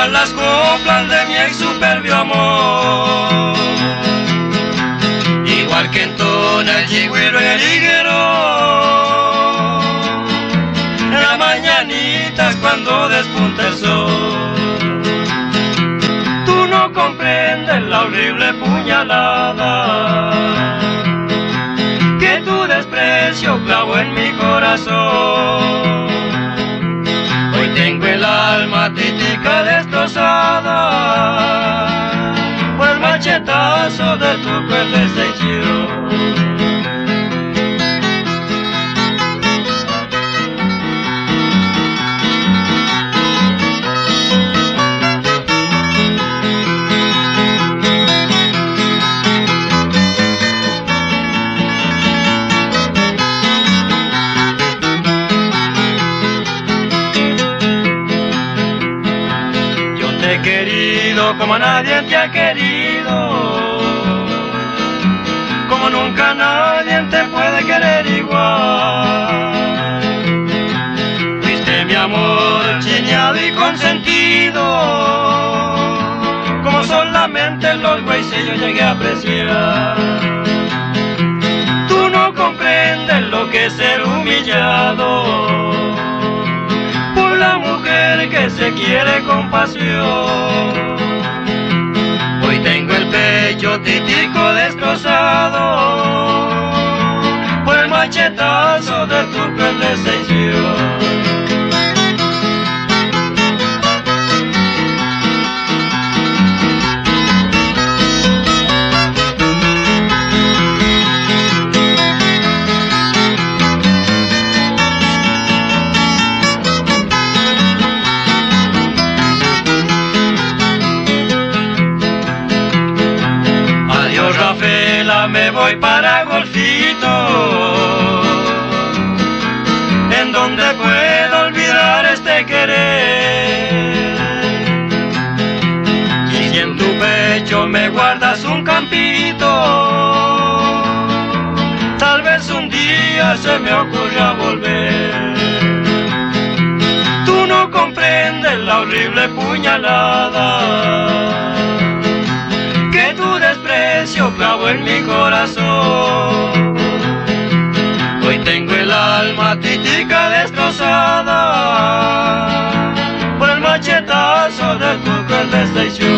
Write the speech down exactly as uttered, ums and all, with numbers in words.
cantar las coplas de mi ex superbio amor. Igual que entona el chigüiro en el higuero, en las mañanitas cuando despunta el sol. Tú no comprendes la horrible puñalada que tu desprecio clavó en mi corazón. Hoy tengo el alma titica destrozada por el machetazo de tu cruel decepción. Te he querido como nadie te ha querido, como nunca nadie te puede querer igual. Fuiste mi amor chiñado y consentido, como solamente los güeyes llegué a apreciar. Tú no comprendes lo que es ser humillado por la mujer que se quiere con pasión. Hoy tengo el pecho titico destrozado por el machetazo de tu cruel decepción. Rafaela, me voy para Golfito, en donde puedo olvidar este querer. Y si en tu pecho me guardas un campito, tal vez un día se me ocurra volver. Tú no comprendes la horrible puñalada que tu desprecio clavó en mi corazón. Hoy tengo el alma titica destrozada por el machetazo de tu cruel decepción.